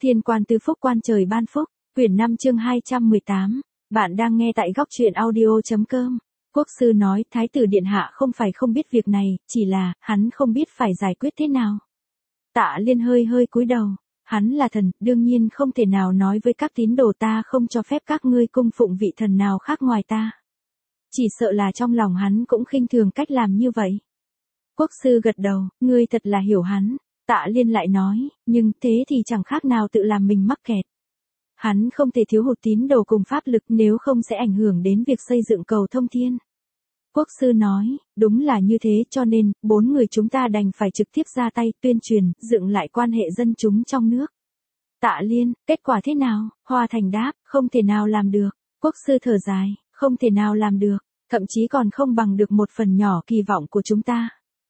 Thiên quan tứ phúc quan trời ban phúc, quyển 5 chương 218. Bạn đang nghe tại góc truyện audio.com. Quốc sư nói Thái tử Điện Hạ không phải không biết việc này, chỉ là, hắn không biết phải giải quyết thế nào. Tạ Liên hơi hơi cúi đầu, hắn là thần, đương nhiên không thể nào nói với các tín đồ ta không cho phép các ngươi cung phụng vị thần nào khác ngoài ta. Chỉ sợ là trong lòng hắn cũng khinh thường cách làm như vậy. Quốc sư gật đầu, ngươi thật là hiểu hắn. Tạ Liên lại nói, nhưng thế thì chẳng khác nào tự làm mình mắc kẹt. Hắn không thể thiếu hụt tín đồ cùng pháp lực nếu không sẽ ảnh hưởng đến việc xây dựng cầu thông thiên. Quốc sư nói, đúng là như thế cho nên, 4 người chúng ta đành phải trực tiếp ra tay tuyên truyền, dựng lại quan hệ dân chúng trong nước. Tạ Liên, kết quả thế nào? Hoa Thành đáp, không thể nào làm được. Quốc sư thở dài, không thể nào làm được, thậm chí còn không bằng được một phần nhỏ kỳ vọng của chúng ta.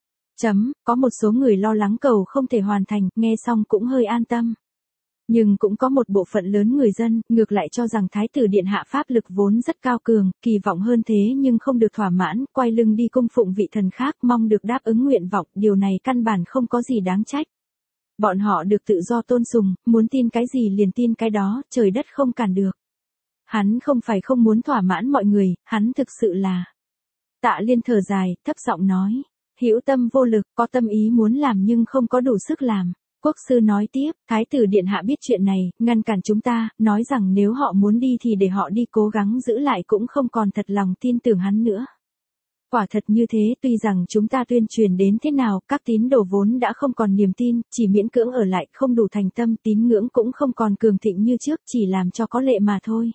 Có một số người lo lắng cầu không thể hoàn thành, nghe xong cũng hơi an tâm. Nhưng cũng có một bộ phận lớn người dân, ngược lại cho rằng Thái tử Điện Hạ pháp lực vốn rất cao cường, kỳ vọng hơn thế nhưng không được thỏa mãn, quay lưng đi cung phụng vị thần khác mong được đáp ứng nguyện vọng, điều này căn bản không có gì đáng trách. Bọn họ được tự do tôn sùng, muốn tin cái gì liền tin cái đó, trời đất không cản được. Hắn không phải không muốn thỏa mãn mọi người, hắn thực sự là... Tạ Liên thở dài, thấp giọng nói. Hữu tâm vô lực, có tâm ý muốn làm nhưng không có đủ sức làm. Quốc sư nói tiếp, Thái tử Điện Hạ biết chuyện này, ngăn cản chúng ta, nói rằng nếu họ muốn đi thì để họ đi, cố gắng giữ lại cũng không còn thật lòng tin tưởng hắn nữa. Quả thật như thế, tuy rằng chúng ta tuyên truyền đến thế nào, các tín đồ vốn đã không còn niềm tin, chỉ miễn cưỡng ở lại, không đủ thành tâm, tín ngưỡng cũng không còn cường thịnh như trước, chỉ làm cho có lệ mà thôi.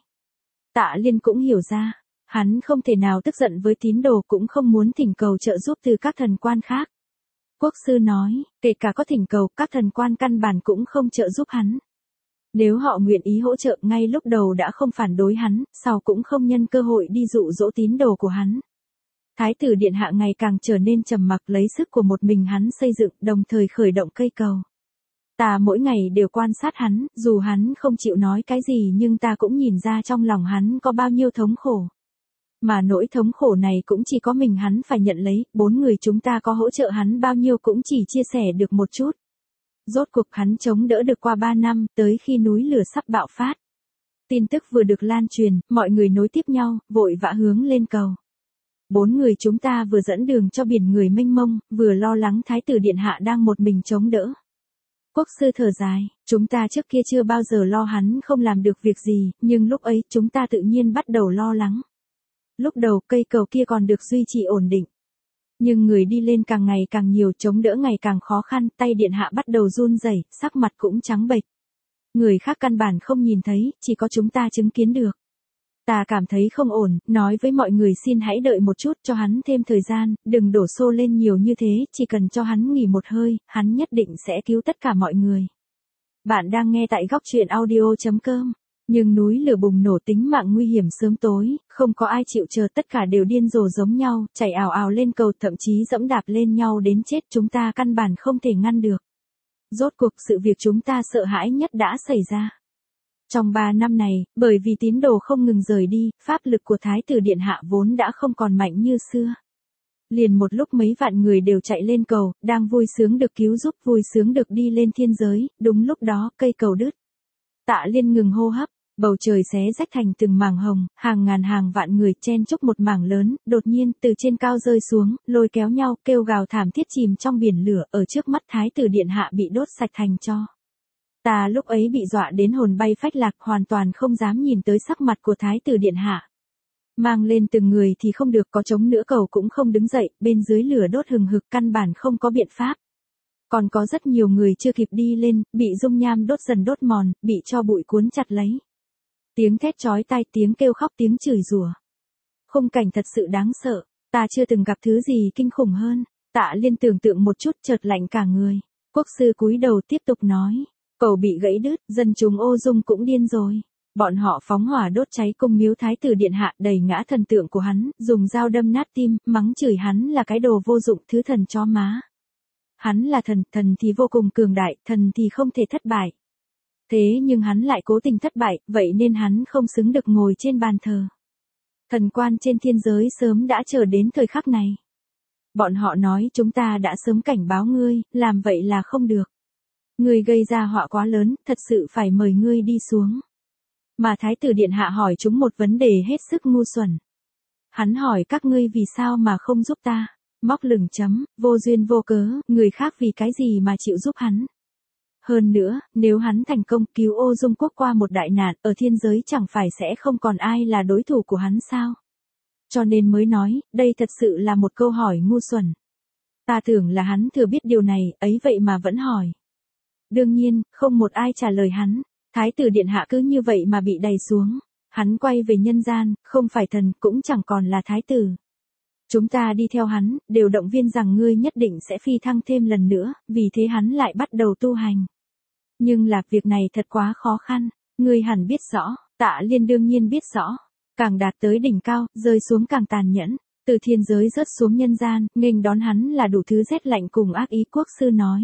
Tạ Liên cũng hiểu ra. Hắn không thể nào tức giận với tín đồ cũng không muốn thỉnh cầu trợ giúp từ các thần quan khác. Quốc sư nói, kể cả có thỉnh cầu, các thần quan căn bản cũng không trợ giúp hắn. Nếu họ nguyện ý hỗ trợ ngay lúc đầu đã không phản đối hắn, sau cũng không nhân cơ hội đi dụ dỗ tín đồ của hắn. Thái tử Điện Hạ ngày càng trở nên trầm mặc lấy sức của một mình hắn xây dựng, đồng thời khởi động cây cầu. Ta mỗi ngày đều quan sát hắn, dù hắn không chịu nói cái gì nhưng ta cũng nhìn ra trong lòng hắn có bao nhiêu thống khổ. Mà nỗi thống khổ này cũng chỉ có mình hắn phải nhận lấy, 4 người chúng ta có hỗ trợ hắn bao nhiêu cũng chỉ chia sẻ được một chút. Rốt cuộc hắn chống đỡ được qua 3 năm, tới khi núi lửa sắp bạo phát. Tin tức vừa được lan truyền, mọi người nối tiếp nhau, vội vã hướng lên cầu. 4 người chúng ta vừa dẫn đường cho biển người mênh mông, vừa lo lắng Thái tử Điện Hạ đang một mình chống đỡ. Quốc sư thở dài, chúng ta trước kia chưa bao giờ lo hắn không làm được việc gì, nhưng lúc ấy chúng ta tự nhiên bắt đầu lo lắng. Lúc đầu cây cầu kia còn được duy trì ổn định. Nhưng người đi lên càng ngày càng nhiều, chống đỡ ngày càng khó khăn, tay Điện Hạ bắt đầu run rẩy, sắc mặt cũng trắng bệch. Người khác căn bản không nhìn thấy, chỉ có chúng ta chứng kiến được. Ta cảm thấy không ổn, nói với mọi người xin hãy đợi một chút cho hắn thêm thời gian, đừng đổ xô lên nhiều như thế, chỉ cần cho hắn nghỉ một hơi, hắn nhất định sẽ cứu tất cả mọi người. Bạn đang nghe tại góc truyện audio.com. Nhưng núi lửa bùng nổ tính mạng nguy hiểm sớm tối, không có ai chịu chờ, tất cả đều điên rồ giống nhau, chạy ào ào lên cầu, thậm chí dẫm đạp lên nhau đến chết, chúng ta căn bản không thể ngăn được. Rốt cuộc sự việc chúng ta sợ hãi nhất đã xảy ra. Trong 3 năm này, bởi vì tín đồ không ngừng rời đi, pháp lực của Thái tử Điện Hạ vốn đã không còn mạnh như xưa. Liền một lúc mấy vạn người đều chạy lên cầu, đang vui sướng được cứu giúp, vui sướng được đi lên thiên giới, đúng lúc đó cây cầu đứt. Tạ Liên ngừng hô hấp, bầu trời xé rách thành từng mảng hồng, hàng ngàn hàng vạn người chen chúc một mảng lớn, đột nhiên từ trên cao rơi xuống, lôi kéo nhau, kêu gào thảm thiết chìm trong biển lửa, ở trước mắt Thái tử Điện Hạ bị đốt sạch thành tro. Ta lúc ấy bị dọa đến hồn bay phách lạc, hoàn toàn không dám nhìn tới sắc mặt của Thái tử Điện Hạ. Mang lên từng người thì không được, có chống nữa cầu cũng không đứng dậy, bên dưới lửa đốt hừng hực căn bản không có biện pháp. Còn có rất nhiều người chưa kịp đi lên, bị dung nham đốt dần đốt mòn, bị tro bụi cuốn chặt lấy. Tiếng thét chói tai, tiếng kêu khóc, tiếng chửi rủa. Khung cảnh thật sự đáng sợ, ta chưa từng gặp thứ gì kinh khủng hơn. Tạ Liên tưởng tượng một chút chợt lạnh cả người. Quốc sư cúi đầu tiếp tục nói, cầu bị gãy đứt, dân chúng Ô Dung cũng điên rồi. Bọn họ phóng hỏa đốt cháy cung miếu Thái tử Điện Hạ, đẩy ngã thần tượng của hắn, dùng dao đâm nát tim, mắng chửi hắn là cái đồ vô dụng, thứ thần chó má. Hắn là thần, thần thì vô cùng cường đại, thần thì không thể thất bại. Thế nhưng hắn lại cố tình thất bại, vậy nên hắn không xứng được ngồi trên bàn thờ. Thần quan trên thiên giới sớm đã chờ đến thời khắc này. Bọn họ nói chúng ta đã sớm cảnh báo ngươi, làm vậy là không được. Ngươi gây ra họa quá lớn, thật sự phải mời ngươi đi xuống. Mà thái tử điện hạ hỏi chúng một vấn đề hết sức ngu xuẩn. Hắn hỏi các ngươi vì sao mà không giúp ta, móc lửng chấm, vô duyên vô cớ, người khác vì cái gì mà chịu giúp hắn. Hơn nữa, nếu hắn thành công cứu Ô Dung quốc qua một đại nạn, ở thiên giới chẳng phải sẽ không còn ai là đối thủ của hắn sao? Cho nên mới nói, đây thật sự là một câu hỏi ngu xuẩn. Ta tưởng là hắn thừa biết điều này, ấy vậy mà vẫn hỏi. Đương nhiên, không một ai trả lời hắn. Thái tử điện hạ cứ như vậy mà bị đày xuống. Hắn quay về nhân gian, không phải thần, cũng chẳng còn là thái tử. Chúng ta đi theo hắn, đều động viên rằng ngươi nhất định sẽ phi thăng thêm lần nữa, vì thế hắn lại bắt đầu tu hành. Nhưng là việc này thật quá khó khăn, ngươi hẳn biết rõ, Tạ Liên đương nhiên biết rõ. Càng đạt tới đỉnh cao, rơi xuống càng tàn nhẫn, từ thiên giới rớt xuống nhân gian, nghênh đón hắn là đủ thứ rét lạnh cùng ác ý. Quốc sư nói.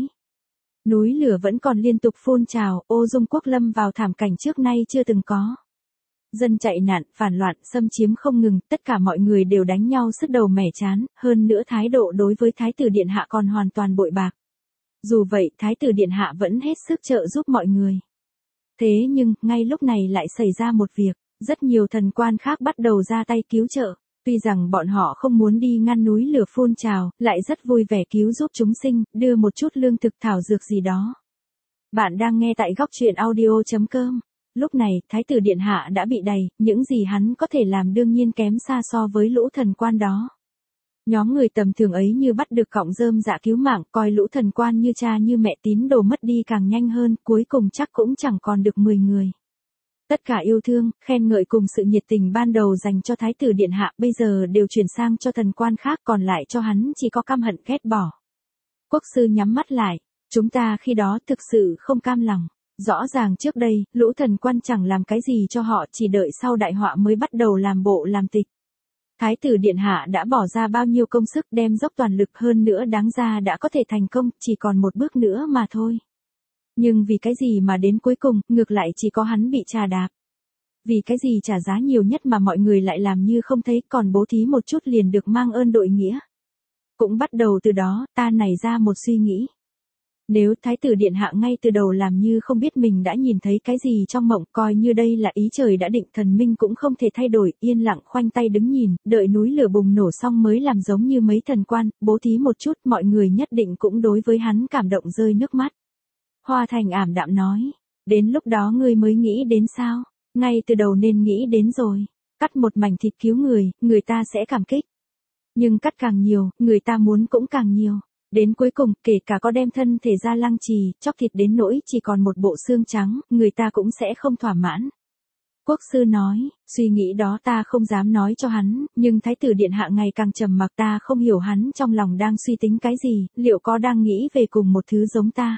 Núi lửa vẫn còn liên tục phun trào, Ô Dung quốc lâm vào thảm cảnh trước nay chưa từng có. Dân chạy nạn, phản loạn, xâm chiếm không ngừng, tất cả mọi người đều đánh nhau sứt đầu mẻ chán, hơn nữa thái độ đối với thái tử điện hạ còn hoàn toàn bội bạc. Dù vậy, thái tử điện hạ vẫn hết sức trợ giúp mọi người. Thế nhưng, ngay lúc này lại xảy ra một việc, rất nhiều thần quan khác bắt đầu ra tay cứu trợ. Tuy rằng bọn họ không muốn đi ngăn núi lửa phun trào, lại rất vui vẻ cứu giúp chúng sinh, đưa một chút lương thực thảo dược gì đó. Bạn đang nghe tại góc truyện audio.com. Lúc này, thái tử điện hạ đã bị đày, những gì hắn có thể làm đương nhiên kém xa so với lũ thần quan đó. Nhóm người tầm thường ấy như bắt được cọng rơm dạ cứu mạng, coi lũ thần quan như cha như mẹ, tín đồ mất đi càng nhanh hơn, cuối cùng chắc cũng chẳng còn được 10 người. Tất cả yêu thương, khen ngợi cùng sự nhiệt tình ban đầu dành cho thái tử điện hạ bây giờ đều chuyển sang cho thần quan khác, còn lại cho hắn chỉ có căm hận ghét bỏ. Quốc sư nhắm mắt lại, chúng ta khi đó thực sự không cam lòng. Rõ ràng trước đây, lũ thần quan chẳng làm cái gì cho họ, chỉ đợi sau đại họa mới bắt đầu làm bộ làm tịch. Thái tử điện hạ đã bỏ ra bao nhiêu công sức, đem dốc toàn lực, hơn nữa đáng ra đã có thể thành công, chỉ còn một bước nữa mà thôi. Nhưng vì cái gì mà đến cuối cùng, ngược lại chỉ có hắn bị trà đạp. Vì cái gì trả giá nhiều nhất mà mọi người lại làm như không thấy, còn bố thí một chút liền được mang ơn đội nghĩa. Cũng bắt đầu từ đó, ta nảy ra một suy nghĩ. Nếu thái tử điện hạ ngay từ đầu làm như không biết mình đã nhìn thấy cái gì trong mộng, coi như đây là ý trời đã định, thần minh cũng không thể thay đổi, yên lặng khoanh tay đứng nhìn, đợi núi lửa bùng nổ xong mới làm giống như mấy thần quan, bố thí một chút, mọi người nhất định cũng đối với hắn cảm động rơi nước mắt. Hoa Thành ảm đạm nói, đến lúc đó ngươi mới nghĩ đến sao, ngay từ đầu nên nghĩ đến rồi, cắt một mảnh thịt cứu người, người ta sẽ cảm kích. Nhưng cắt càng nhiều, người ta muốn cũng càng nhiều. Đến cuối cùng, kể cả có đem thân thể ra lăng trì, chóc thịt đến nỗi chỉ còn một bộ xương trắng, người ta cũng sẽ không thỏa mãn. Quốc sư nói, suy nghĩ đó ta không dám nói cho hắn, nhưng thái tử điện hạ ngày càng trầm mặc, ta không hiểu hắn trong lòng đang suy tính cái gì, liệu có đang nghĩ về cùng một thứ giống ta.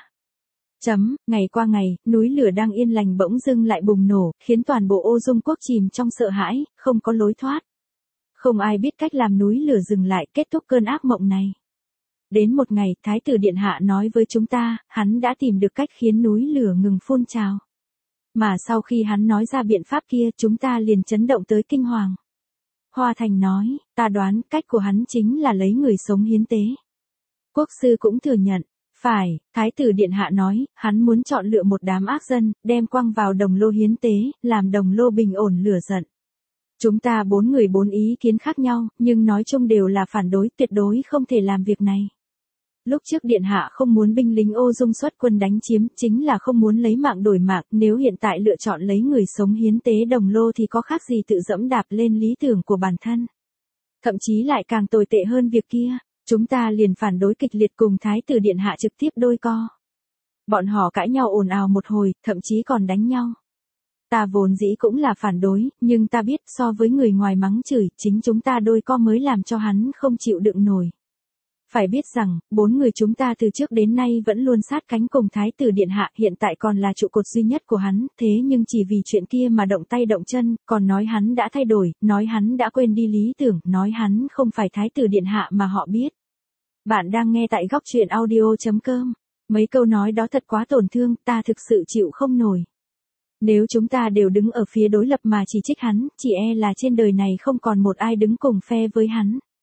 Ngày qua ngày, núi lửa đang yên lành bỗng dưng lại bùng nổ, khiến toàn bộ Ô Dung quốc chìm trong sợ hãi, không có lối thoát. Không ai biết cách làm núi lửa dừng lại, kết thúc cơn ác mộng này. Đến một ngày, thái tử điện hạ nói với chúng ta, hắn đã tìm được cách khiến núi lửa ngừng phun trào. Mà sau khi hắn nói ra biện pháp kia, chúng ta liền chấn động tới kinh hoàng. Hoa Thành nói, ta đoán cách của hắn chính là lấy người sống hiến tế. Quốc sư cũng thừa nhận, phải, thái tử điện hạ nói, hắn muốn chọn lựa một đám ác dân, đem quăng vào đồng lô hiến tế, làm đồng lô bình ổn lửa giận. Chúng ta 4 người 4 ý kiến khác nhau, nhưng nói chung đều là phản đối, tuyệt đối không thể làm việc này. Lúc trước điện hạ không muốn binh lính Ô Dung xuất quân đánh chiếm, chính là không muốn lấy mạng đổi mạng, nếu hiện tại lựa chọn lấy người sống hiến tế đồng lô thì có khác gì tự dẫm đạp lên lý tưởng của bản thân. Thậm chí lại càng tồi tệ hơn việc kia, chúng ta liền phản đối kịch liệt cùng thái tử điện hạ trực tiếp đôi co. Bọn họ cãi nhau ồn ào một hồi, thậm chí còn đánh nhau. Ta vốn dĩ cũng là phản đối, nhưng ta biết so với người ngoài mắng chửi, chính chúng ta đôi co mới làm cho hắn không chịu đựng nổi. Phải biết rằng, 4 người chúng ta từ trước đến nay vẫn luôn sát cánh cùng thái tử điện hạ, hiện tại còn là trụ cột duy nhất của hắn, thế nhưng chỉ vì chuyện kia mà động tay động chân, còn nói hắn đã thay đổi, nói hắn đã quên đi lý tưởng, nói hắn không phải thái tử điện hạ mà họ biết. Bạn đang nghe tại góc truyện audio.com. Mấy câu nói đó thật quá tổn thương, ta thực sự chịu không nổi. Nếu chúng ta đều đứng ở phía đối lập mà chỉ trích hắn, chỉ e là trên đời này không còn một ai đứng cùng phe với hắn.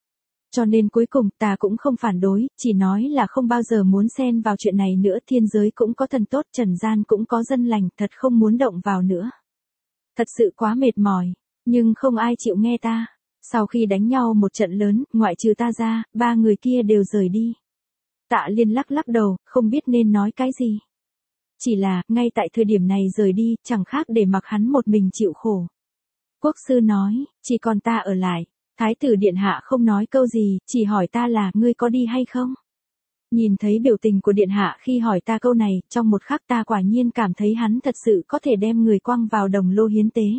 Cho nên cuối cùng ta cũng không phản đối, chỉ nói là không bao giờ muốn xen vào chuyện này nữa, thiên giới cũng có thần tốt, trần gian cũng có dân lành, thật không muốn động vào nữa. Thật sự quá mệt mỏi, nhưng không ai chịu nghe ta. Sau khi đánh nhau một trận lớn, ngoại trừ ta ra, ba người kia đều rời đi. Tạ Liên lắc lắc đầu, không biết nên nói cái gì. Chỉ là, ngay tại thời điểm này rời đi, chẳng khác để mặc hắn một mình chịu khổ. Quốc sư nói, chỉ còn ta ở lại. Thái tử điện hạ không nói câu gì, chỉ hỏi ta là, ngươi có đi hay không? Nhìn thấy biểu tình của điện hạ khi hỏi ta câu này, trong một khắc ta quả nhiên cảm thấy hắn thật sự có thể đem người quăng vào đồng lô hiến tế.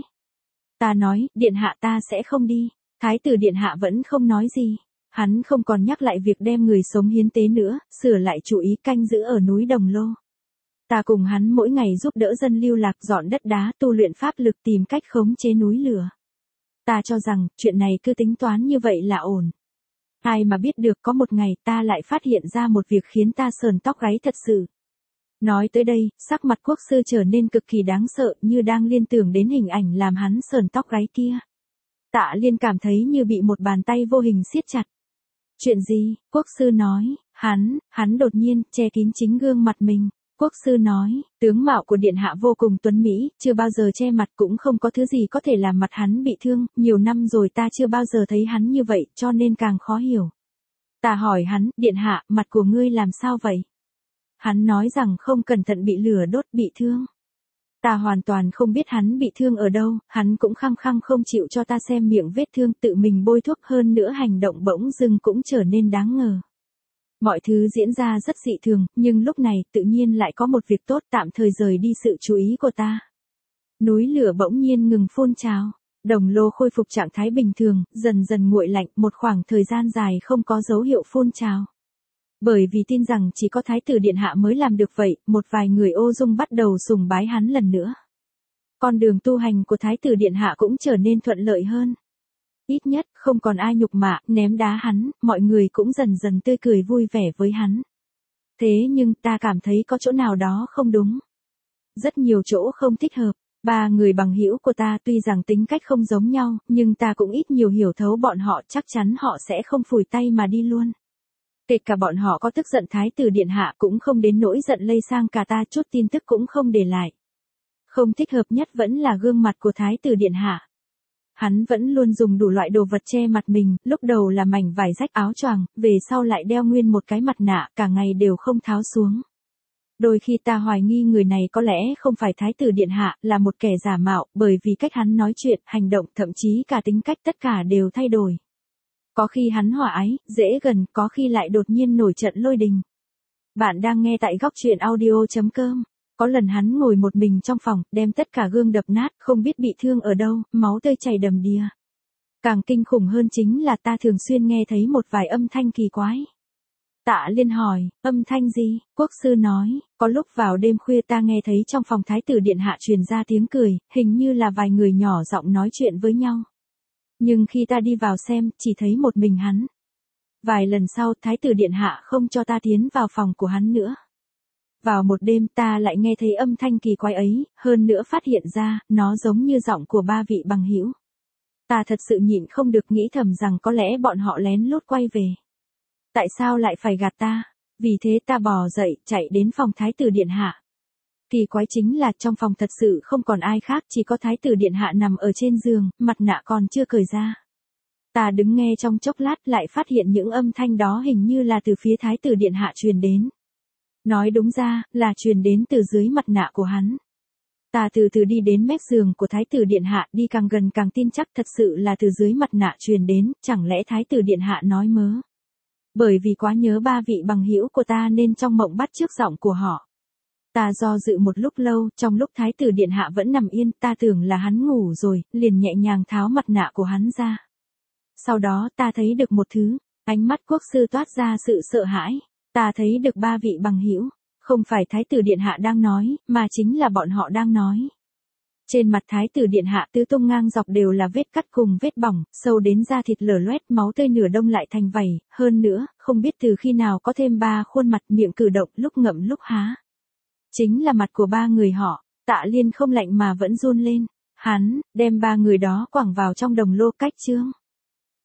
Ta nói, điện hạ ta sẽ không đi. Thái tử điện hạ vẫn không nói gì. Hắn không còn nhắc lại việc đem người sống hiến tế nữa, sửa lại chủ ý canh giữ ở núi Đồng Lô. Ta cùng hắn mỗi ngày giúp đỡ dân lưu lạc dọn đất đá, tu luyện pháp lực, tìm cách khống chế núi lửa. Ta cho rằng, chuyện này cứ tính toán như vậy là ổn. Ai mà biết được có một ngày ta lại phát hiện ra một việc khiến ta sờn tóc gáy thật sự. Nói tới đây, sắc mặt quốc sư trở nên cực kỳ đáng sợ, như đang liên tưởng đến hình ảnh làm hắn sờn tóc gáy kia. Tạ Liên cảm thấy như bị một bàn tay vô hình siết chặt. Chuyện gì? Quốc sư nói, hắn đột nhiên che kín chính gương mặt mình. Quốc sư nói, tướng mạo của điện hạ vô cùng tuấn mỹ, chưa bao giờ che mặt, cũng không có thứ gì có thể làm mặt hắn bị thương, nhiều năm rồi ta chưa bao giờ thấy hắn như vậy, cho nên càng khó hiểu. Ta hỏi hắn, điện hạ, mặt của ngươi làm sao vậy? Hắn nói rằng không cẩn thận bị lửa đốt, bị thương. Ta hoàn toàn không biết hắn bị thương ở đâu, hắn cũng khăng khăng không chịu cho ta xem miệng vết thương, tự mình bôi thuốc, hơn nữa hành động bỗng dưng cũng trở nên đáng ngờ. Mọi thứ diễn ra rất dị thường, nhưng lúc này tự nhiên lại có một việc tốt tạm thời rời đi sự chú ý của ta. Núi lửa bỗng nhiên ngừng phun trào, đồng lô khôi phục trạng thái bình thường, dần dần nguội lạnh, một khoảng thời gian dài không có dấu hiệu phun trào. Bởi vì tin rằng chỉ có Thái tử điện hạ mới làm được vậy, một vài người ô dung bắt đầu sùng bái hắn lần nữa. Con đường tu hành của Thái tử điện hạ cũng trở nên thuận lợi hơn. Ít nhất, không còn ai nhục mạ, ném đá hắn, mọi người cũng dần dần tươi cười vui vẻ với hắn. Thế nhưng ta cảm thấy có chỗ nào đó không đúng. Rất nhiều chỗ không thích hợp. Ba người bằng hữu của ta tuy rằng tính cách không giống nhau, nhưng ta cũng ít nhiều hiểu thấu bọn họ, chắc chắn họ sẽ không phủi tay mà đi luôn. Kể cả bọn họ có tức giận Thái tử điện hạ cũng không đến nỗi giận lây sang cả ta, chút tin tức cũng không để lại. Không thích hợp nhất vẫn là gương mặt của Thái tử điện hạ. Hắn vẫn luôn dùng đủ loại đồ vật che mặt mình, lúc đầu là mảnh vải rách áo choàng, về sau lại đeo nguyên một cái mặt nạ, cả ngày đều không tháo xuống. Đôi khi ta hoài nghi người này có lẽ không phải Thái tử điện hạ, là một kẻ giả mạo, bởi vì cách hắn nói chuyện, hành động, thậm chí cả tính cách tất cả đều thay đổi. Có khi hắn hòa ái, dễ gần, có khi lại đột nhiên nổi trận lôi đình. Bạn đang nghe tại góc truyện audio.com. Có lần hắn ngồi một mình trong phòng, đem tất cả gương đập nát, không biết bị thương ở đâu, máu tươi chảy đầm đìa. Càng kinh khủng hơn chính là ta thường xuyên nghe thấy một vài âm thanh kỳ quái. Tạ Liên hỏi, âm thanh gì? Quốc sư nói, có lúc vào đêm khuya ta nghe thấy trong phòng Thái tử điện hạ truyền ra tiếng cười, hình như là vài người nhỏ giọng nói chuyện với nhau. Nhưng khi ta đi vào xem, chỉ thấy một mình hắn. Vài lần sau, Thái tử điện hạ không cho ta tiến vào phòng của hắn nữa. Vào một đêm ta lại nghe thấy âm thanh kỳ quái ấy, hơn nữa phát hiện ra, nó giống như giọng của ba vị bằng hữu. Ta thật sự nhịn không được, nghĩ thầm rằng có lẽ bọn họ lén lút quay về. Tại sao lại phải gạt ta? Vì thế ta bò dậy, chạy đến phòng Thái tử điện hạ. Kỳ quái chính là trong phòng thật sự không còn ai khác, chỉ có Thái tử điện hạ nằm ở trên giường, mặt nạ còn chưa cởi ra. Ta đứng nghe trong chốc lát lại phát hiện những âm thanh đó hình như là từ phía Thái tử điện hạ truyền đến. Nói đúng ra, là truyền đến từ dưới mặt nạ của hắn. Ta từ từ đi đến mép giường của Thái tử điện hạ, đi càng gần càng tin chắc thật sự là từ dưới mặt nạ truyền đến, chẳng lẽ Thái tử điện hạ nói mớ. Bởi vì quá nhớ ba vị bằng hữu của ta nên trong mộng bắt chước giọng của họ. Ta do dự một lúc lâu, trong lúc Thái tử điện hạ vẫn nằm yên, ta tưởng là hắn ngủ rồi, liền nhẹ nhàng tháo mặt nạ của hắn ra. Sau đó ta thấy được một thứ, ánh mắt quốc sư toát ra sự sợ hãi. Ta thấy được ba vị bằng hữu, không phải Thái tử điện hạ đang nói, mà chính là bọn họ đang nói. Trên mặt Thái tử điện hạ tứ tung ngang dọc đều là vết cắt cùng vết bỏng, sâu đến da thịt lở loét, máu tươi nửa đông lại thành vảy, hơn nữa, không biết từ khi nào có thêm ba khuôn mặt, miệng cử động, lúc ngậm lúc há. Chính là mặt của ba người họ. Tạ Liên không lạnh mà vẫn run lên. Hắn đem ba người đó quẳng vào trong đồng lô cách chướng.